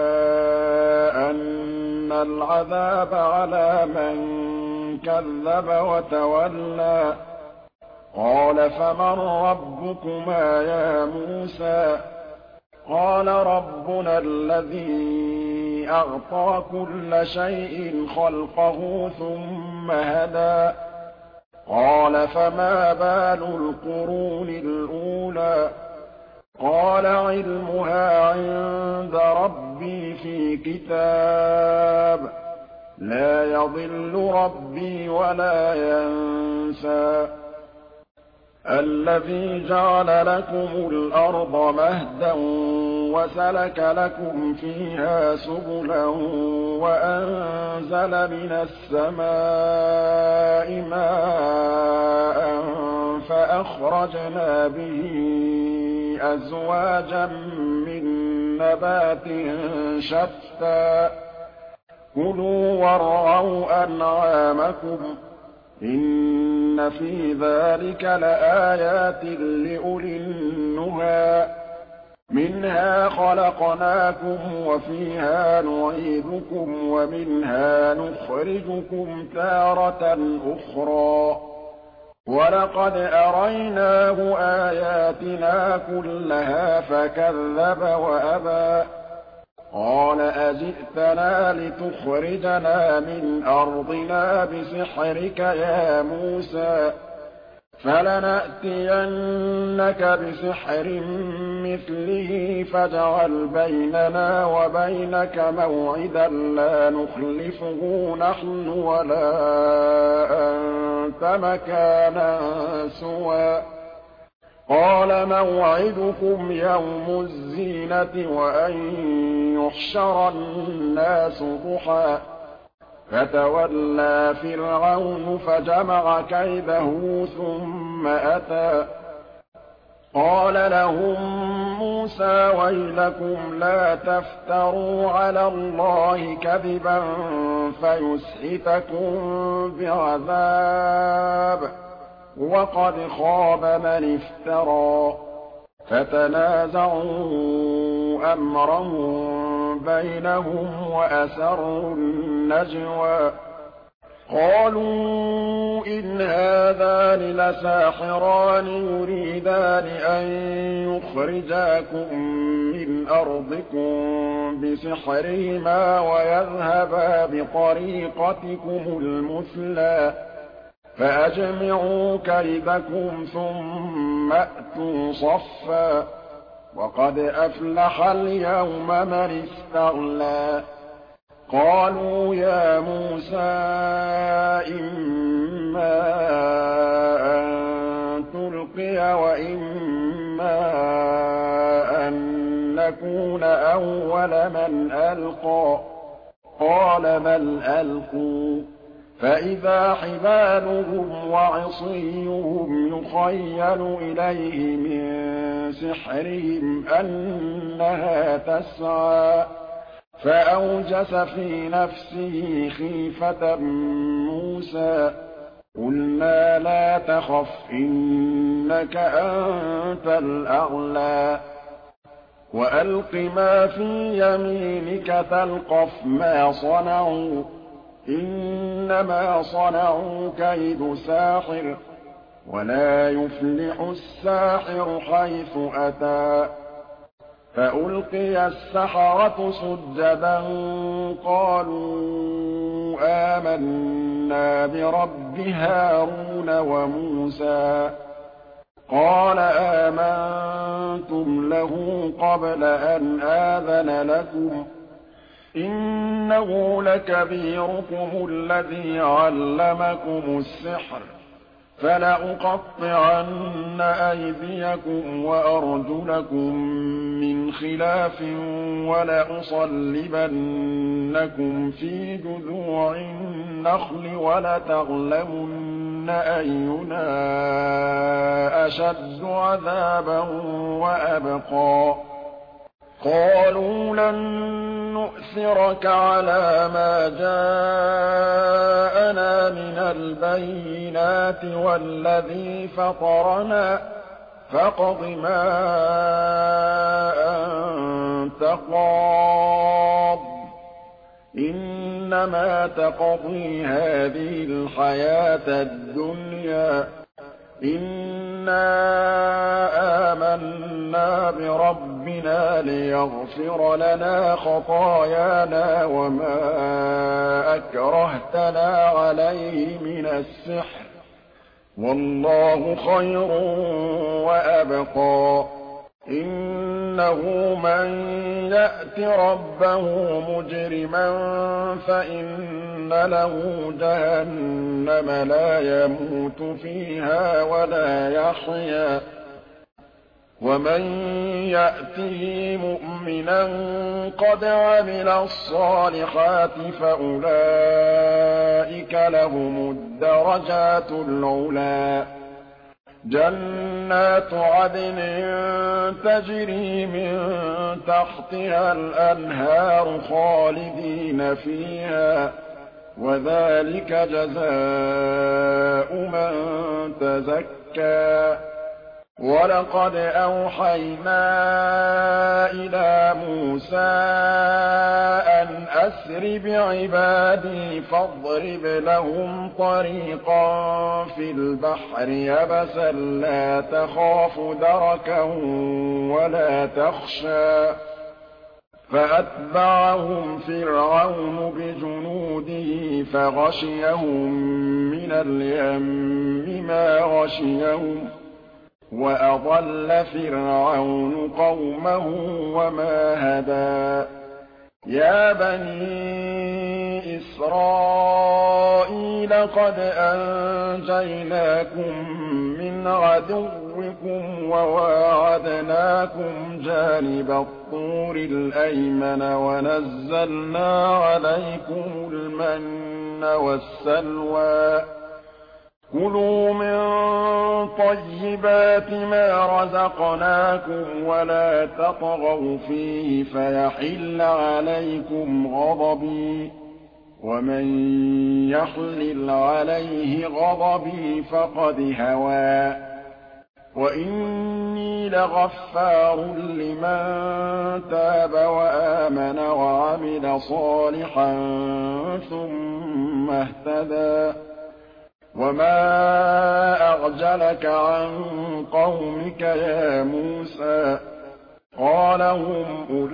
أَنَّ الْعَذَابَ عَلَىٰ مَن كَذَّبَ وَتَوَلَّىٰ قَالَ فَمَن رَّبُّكُمَا يَا مُوسَىٰ قَالَ رَبُّنَا الَّذِي أَعْطَىٰ كُلَّ شَيْءٍ خَلْقَهُ ثُمَّ هَدَىٰ قَالَ فَمَا بَالُ الْقُرُونِ الْأُولَىٰ قَالَ عِلْمُهَا عِندَ رَبِّي فِي كِتَابٍ لَّا يَضِلُّ رَبِّي وَلَا يَنسَى الَّذِي جَعَلَ لَكُمُ الْأَرْضَ مَهْدًا وَسَلَكَ لَكُمْ فِيهَا سُبُلًا وَأَنزَلَ مِنَ السَّمَاءِ مَاءً فَأَخْرَجْنَا بِهِ أَزْوَاجًا مِّن نَّبَاتٍ شَتَّىٰ كُلُوا وَارْعَوْا أَنْعَامَكُمْ إِنَّ فِي ذَٰلِكَ لَآيَاتٍ لِّأُولِي النُّهَىٰ مِنْهَا خَلَقْنَاكُمْ وَفِيهَا نُعِيدُكُمْ وَمِنْهَا نُخْرِجُكُمْ تَارَةً أُخْرَىٰ وَلَقَدْ أَرَيْنَاهُ آيَاتِنَا كُلَّهَا فَكَذَّبَ وَأَبَىٰ قَالَ أَجِئْتَنَا لِتُخْرِجَنَا مِنْ أَرْضِنَا بِسِحْرِكَ يَا مُوسَىٰ فَلَنَأْتِيَنَّكَ بِسِحْرٍ مِّثْلِهِ فَاجْعَلْ بَيْنَنَا وَبَيْنَكَ مَوْعِدًا لَّا نُخْلِفُهُ نَحْنُ وَلَا أَنتَ مَكَانًا سُوًى قَالَ مَوْعِدُكُمْ يَوْمُ الزِّينَةِ وَأَن يُحْشَرَ النَّاسُ ضُحًى فَتَوَلَّىٰ فِرْعَوْنُ فَجَمَعَ كَيْدَهُ ثُمَّ أَتَىٰ قَالَ لَهُم مُّوسَىٰ وَيْلَكُمْ لَا تَفْتَرُوا عَلَى اللَّهِ كَذِبًا فَيُسْحِتَكُم بِعَذَابٍ وَقَدْ خَابَ مَنِ افْتَرَىٰ فَتَنَازَعُوا أَمْرَهُم بَيْنَهُمْ وَأَسَرُّوا النَّجْوَىٰ قَالُوا إِنْ هَٰذَانِ لَسَاحِرَانِ يُرِيدَانِ أَن يُخْرِجَاكُم مِّنْ أَرْضِكُم بِسِحْرِهِمَا وَيَذْهَبَا بِطَرِيقَتِكُمُ الْمُثْلَىٰ فَأَجْمِعُوا كَيْدَكُمْ ثُمَّ أْتُوا صَفًّا وَقَدْ أَفْلَحَ الْيَوْمَ مَنِ اسْتَعْلَىٰ قَالُوا يَا مُوسَىٰ إِمَّا أَن تُلْقِيَ وَإِمَّا أَن نَّكُونَ أَوَّلَ مَنْ أَلْقَىٰ قَالَ بَلْ أَلْقُوا فَإِذَا حِبَالُهُمْ وَعِصِيُّهُمْ يُخَيَّلُ إِلَيْهِ مِن سِحْرِهِمْ أَنَّهَا تَسْعَىٰ فَأَوْجَسَ فِي نَفْسِهِ خِيفَةً مُّوسَىٰ قُلْنَا لَا تَخَفْ إِنَّكَ أَنتَ الْأَعْلَىٰ وَأَلْقِ مَا فِي يَمِينِكَ تَلْقَفْ مَا صَنَعُوا إنما صنعوا كيد ساحر ولا يفلح الساحر حيث أتى فألقي السحرة سجدا قالوا آمنا برب هارون وموسى قال آمنتم له قبل أن آذن لكم إنه لكبيركم الذي علمكم السحر فلأقطعن أيديكم وأرجلكم من خلاف ولأصلبنكم في جذوع النخل ولتعلمن أينا أشد عذابا وأبقى قالوا لن نؤثرك على ما جاءنا من البينات والذي فطرنا فاقض ما أنت قاض إنما تقضي هذه الحياة الدنيا إنا آمنا بربنا ليغفر لنا خطايانا وما أكرهتنا عليه من السحر والله خير وأبقى إنه من يأت ربه مجرما فإن له جهنم لا يموت فيها ولا يحيا ومن يأته مؤمنا قد عمل الصالحات فأولئك لهم الدرجات العلى جنات عدن تجري من تحتها الأنهار خالدين فيها وذلك جزاء من تزكى ولقد أوحينا إلى موسى أن أسر بعبادي فاضرب لهم طريقا في البحر يبسا لا تخاف دركا ولا تخشى فأتبعهم فرعون بجنوده فغشيهم من اليم ما غشيهم وأضل فرعون قومه وما هدى يا بني إسرائيل قد أنجيناكم من عدوكم وواعدناكم جانب الطور الأيمن ونزلنا عليكم المن والسلوى كلوا من طيبات ما رزقناكم ولا تطغوا فيه فيحل عليكم غضبي ومن يحلل عليه غضبي فقد هوى وإني لغفار لمن تاب وآمن وعمل صالحا ثم اهتدى وما أعجلك عن قومك يا موسى قال هم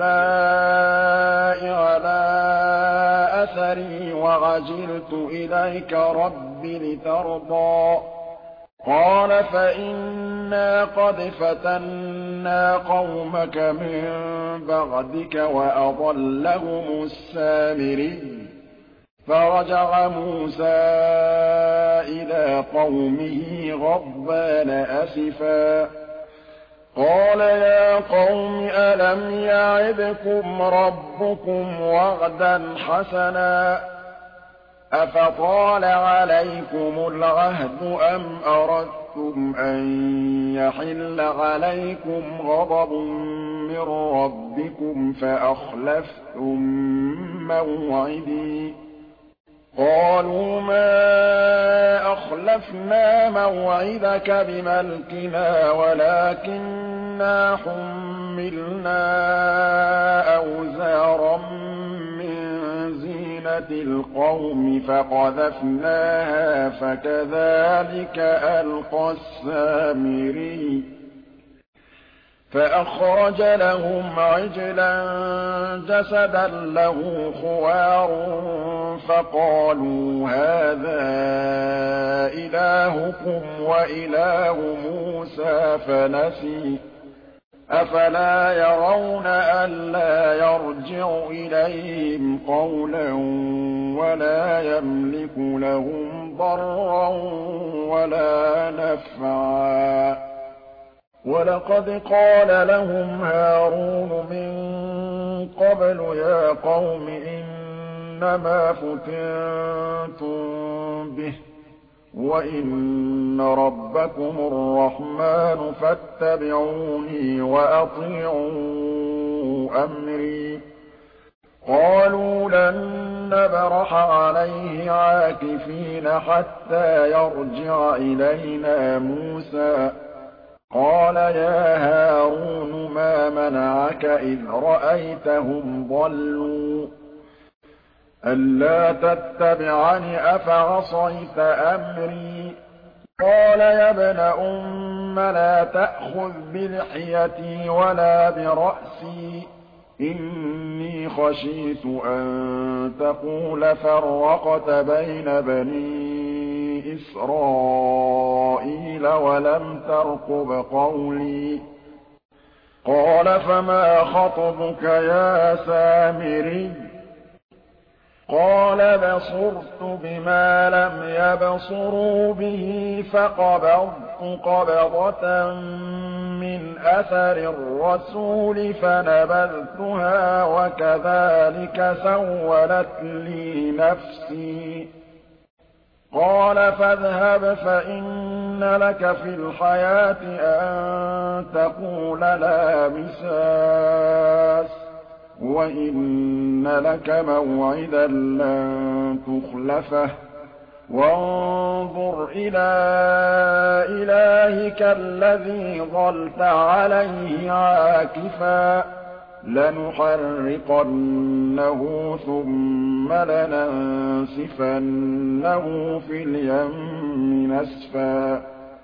أولئك على أثري وعجلت إليك رب لترضى قال فإنا قد فتنا قومك من بعدك وأضلهم السامري فرجع موسى إلى قومه غضبان أسفا قال يا قوم ألم يعدكم ربكم وعدا حسنا أفطال عليكم العهد أم أردتم أن يحل عليكم غضب من ربكم فأخلفتم موعدي قالوا ما أخلفنا موعدك بملكنا ولكننا حملنا أوزارا من زينة زينة القوم فقذفناها فكذلك ألقى السامري فأخرج لهم عجلا جسدا له خوار فقالوا هذا إلهكم وإله موسى فنسي أفلا يرون ألا يرجع إليهم قولا ولا يملك لهم ضرا ولا نفعا ولقد قال لهم هارون من قبل يا قوم إنما فتنتم به وإن ربكم الرحمن فاتبعوني وأطيعوا أمري قالوا لن نبرح عليه عاكفين حتى يرجع إلينا موسى قال يا هارون ما منعك إذ رأيتهم ضلوا ألا تتبعني أفعصيت أمري قال يا ابن أم لا تأخذ بلحيتي ولا برأسي إني خشيت أن تقول فرقت بين بني إسرائيل ولم ترقب قولي قال فما خطبك يا سامري قال بصرت بما لم يبصروا به فقبضت قبضة من أثر الرسول فنبذتها وكذلك سولت لي نفسي قال فاذهب فإن لك في الحياة أن تقول لا مساس وإن لك موعدا لن تخلفه وانظر إلى إلهك الذي ظلت عليه عاكفا لنحرقنه ثم لننسفنه في اليم نسفا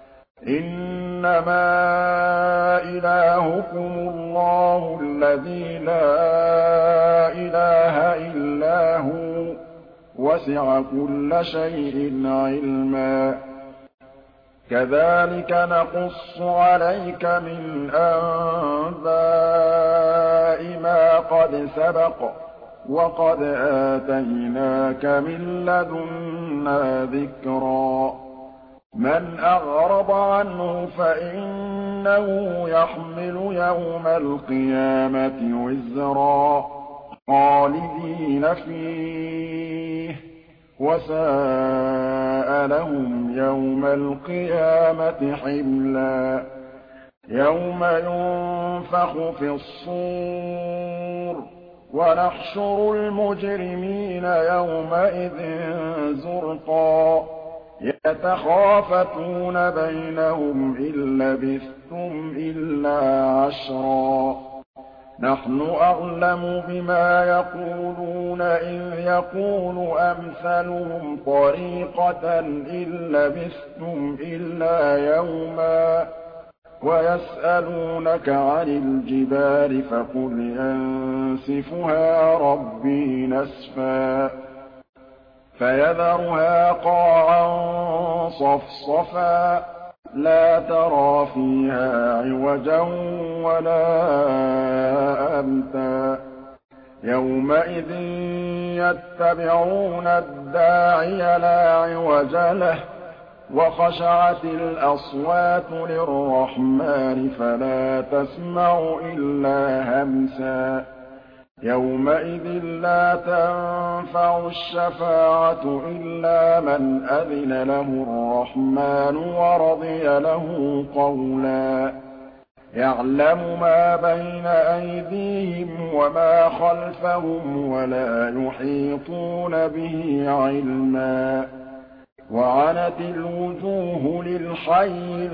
إنما إلهكم الله الذي لا إله إلا هو وسع كل شيء علما كذلك نقص عليك من أنباء ما قد سبق وقد آتيناك من لدنا ذكرا من أعرض عنه فإنه يحمل يوم القيامة وزرا خالدين فيه وساء لهم يوم القيامة حملا يوم ينفخ في الصور ونحشر المجرمين يومئذ زرقا يتخافتون بينهم إن لبثتم إلا عشرا نحن أعلم بما يقولون إذ يقول أمثلهم طريقة إن لبثتم إلا يوما ويسألونك عن الجبال فقل ينسفها ربي نسفا فيذرها قاعا صفصفا لا ترى فيها عوجا ولا أمتا يومئذ يتبعون الداعي لا عوج له وخشعت الأصوات للرحمن فلا تسمع إلا همسا يومئذ لا تنفع الشفاعة إلا من أذن له الرحمن ورضي له قولا يعلم ما بين أيديهم وما خلفهم ولا يحيطون به علما وعنت الوجوه للحي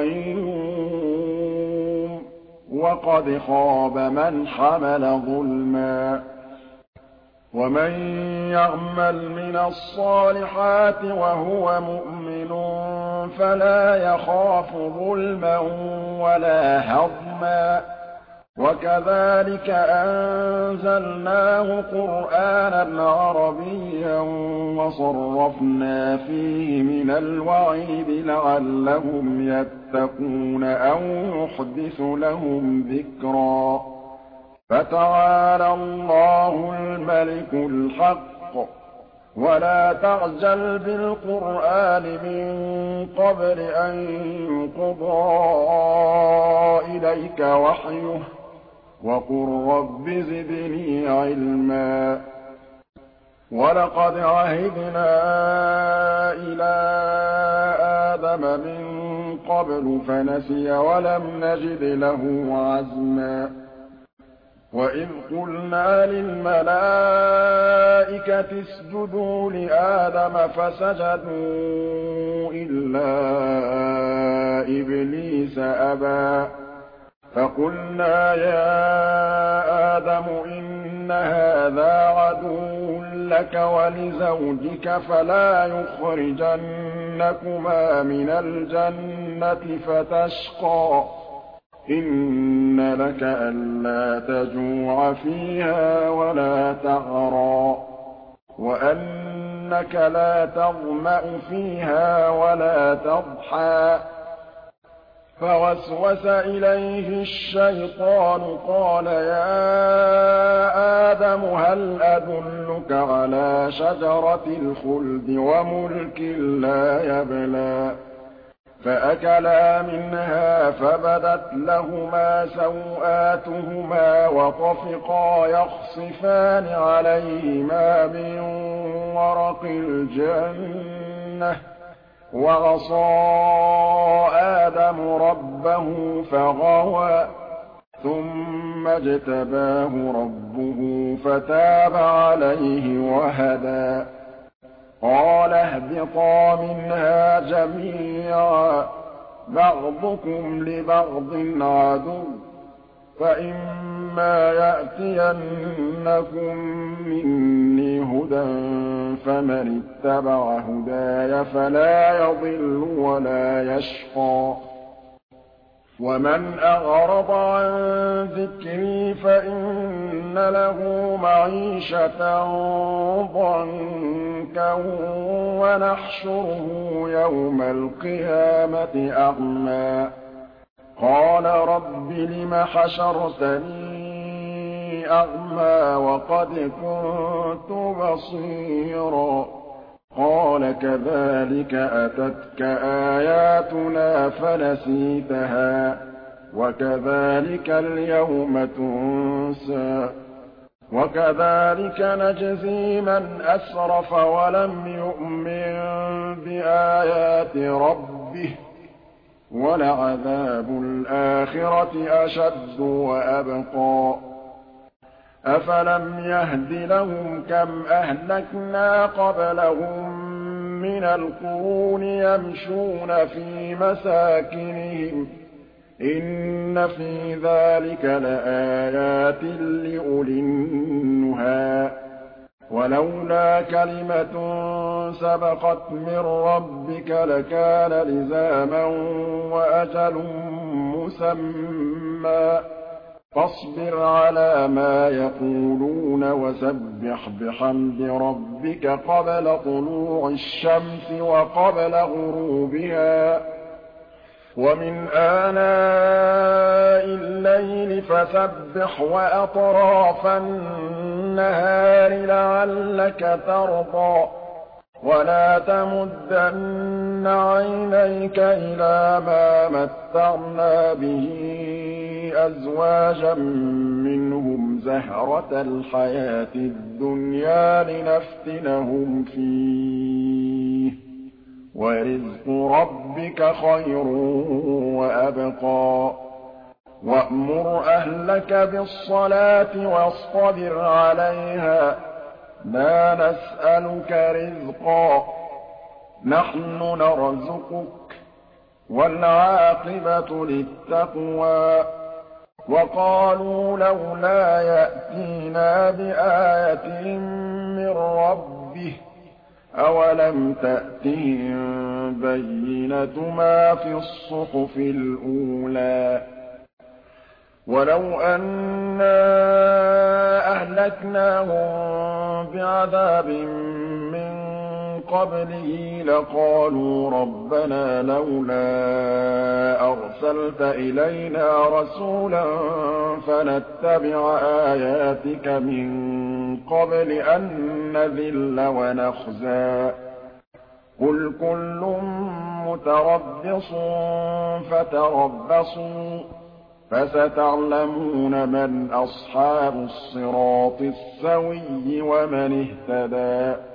القيوم وقد خاب من حمل ظلما ومن يعمل من الصالحات وهو مؤمن فلا يخاف ظلما ولا هضما وكذلك أنزلناه قرآنا عربيا وصرفنا فيه من الوعيد لعلهم يتقون أو يحدث لهم ذكرا فتعالى الله الملك الحق ولا تعجل بالقرآن من قبل أن يقضى إليك وحيه وقل رب زدني علما ولقد عهدنا إلى آدم من قبل فنسي ولم نجد له عزما وإذ قلنا للملائكة اسجدوا لآدم فسجدوا إلا إبليس أبى فقلنا يا آدم إن هذا عدو لك ولزوجك فلا يخرجنكما من الجنة فتشقى إن لك ألا تجوع فيها ولا تعرى وأنك لا تظمأ فيها ولا تضحى فوسوس إليه الشيطان قال يا آدم هل أدلك على شجرة الخلد وملك لا يبلى فأكلا منها فبدت لهما سوآتهما وطفقا يخصفان عليهما من ورق الجنة وعصى آدم ربه فغوى ثم اجتباه ربه فتاب عليه وهدى قال اهبطا منها جميعا بعضكم لبعض عدو فإما يأتينكم مني هدى فمن اتبع هداي فلا يضل ولا يشقى ومن أعرض عن ذكري فإن له معيشة ضنكا ونحشره يوم القيامة أعمى قال رب لم حشرتني أعمى وقد كنت بصيرا قال كذلك أتتك آياتنا فنسيتها وكذلك اليوم تنسى وكذلك نجزي من أسرف ولم يؤمن بآيات ربه ولعذاب الآخرة أشد وأبقى أفلم يهد لهم كم أهلكنا قبلهم من القرون يمشون في مساكنهم إن في ذلك لآيات لأولي النهى ولولا كلمة سبقت من ربك لكان لزاما وأجل مسمى فاصبر على ما يقولون وسبح بحمد ربك قبل طلوع الشمس وقبل غروبها ومن آناء الليل فسبح وأطراف النهار لعلك ترضى ولا تمدن عينيك إلى ما متعنا به أزواجا منهم زهرة الحياة الدنيا لنفتنهم فيه ورزق ربك خير وأبقى وأمر أهلك بالصلاة واصطبر عليها لا نسألك رزقا نحن نرزقك والعاقبة للتقوى وَقَالُوا لَوْلَا يَأْتِينَا بِآيَةٍ مِّن رَّبِّهِ ۚ أَوَلَمْ تَأْتِهِم بَيِّنَةُ مَا فِي الصُّحُفِ الْأُولَىٰ ۚ وَلَوْ أَنَّا أَهْلَكْنَاهُم بِعَذَابٍ مِّن قَبْلِهِ لَقَالُوا رَبَّنَا لَوْلَا أَرْسَلْتَ إِلَيْنَا رَسُولًا فَنَتَّبِعَ آيَاتِكَ مِن قَبْلِ أَن نَّذِلَّ وَنَخْزَىٰ ۚ قُلْ كُلٌّ مُّتَرَبِّصٌ فَتَرَبَّصُوا ۖ فَسَتَعْلَمُونَ مَنْ أَصْحَابُ الصِّرَاطِ السَّوِيِّ وَمَنِ اهْتَدَىٰ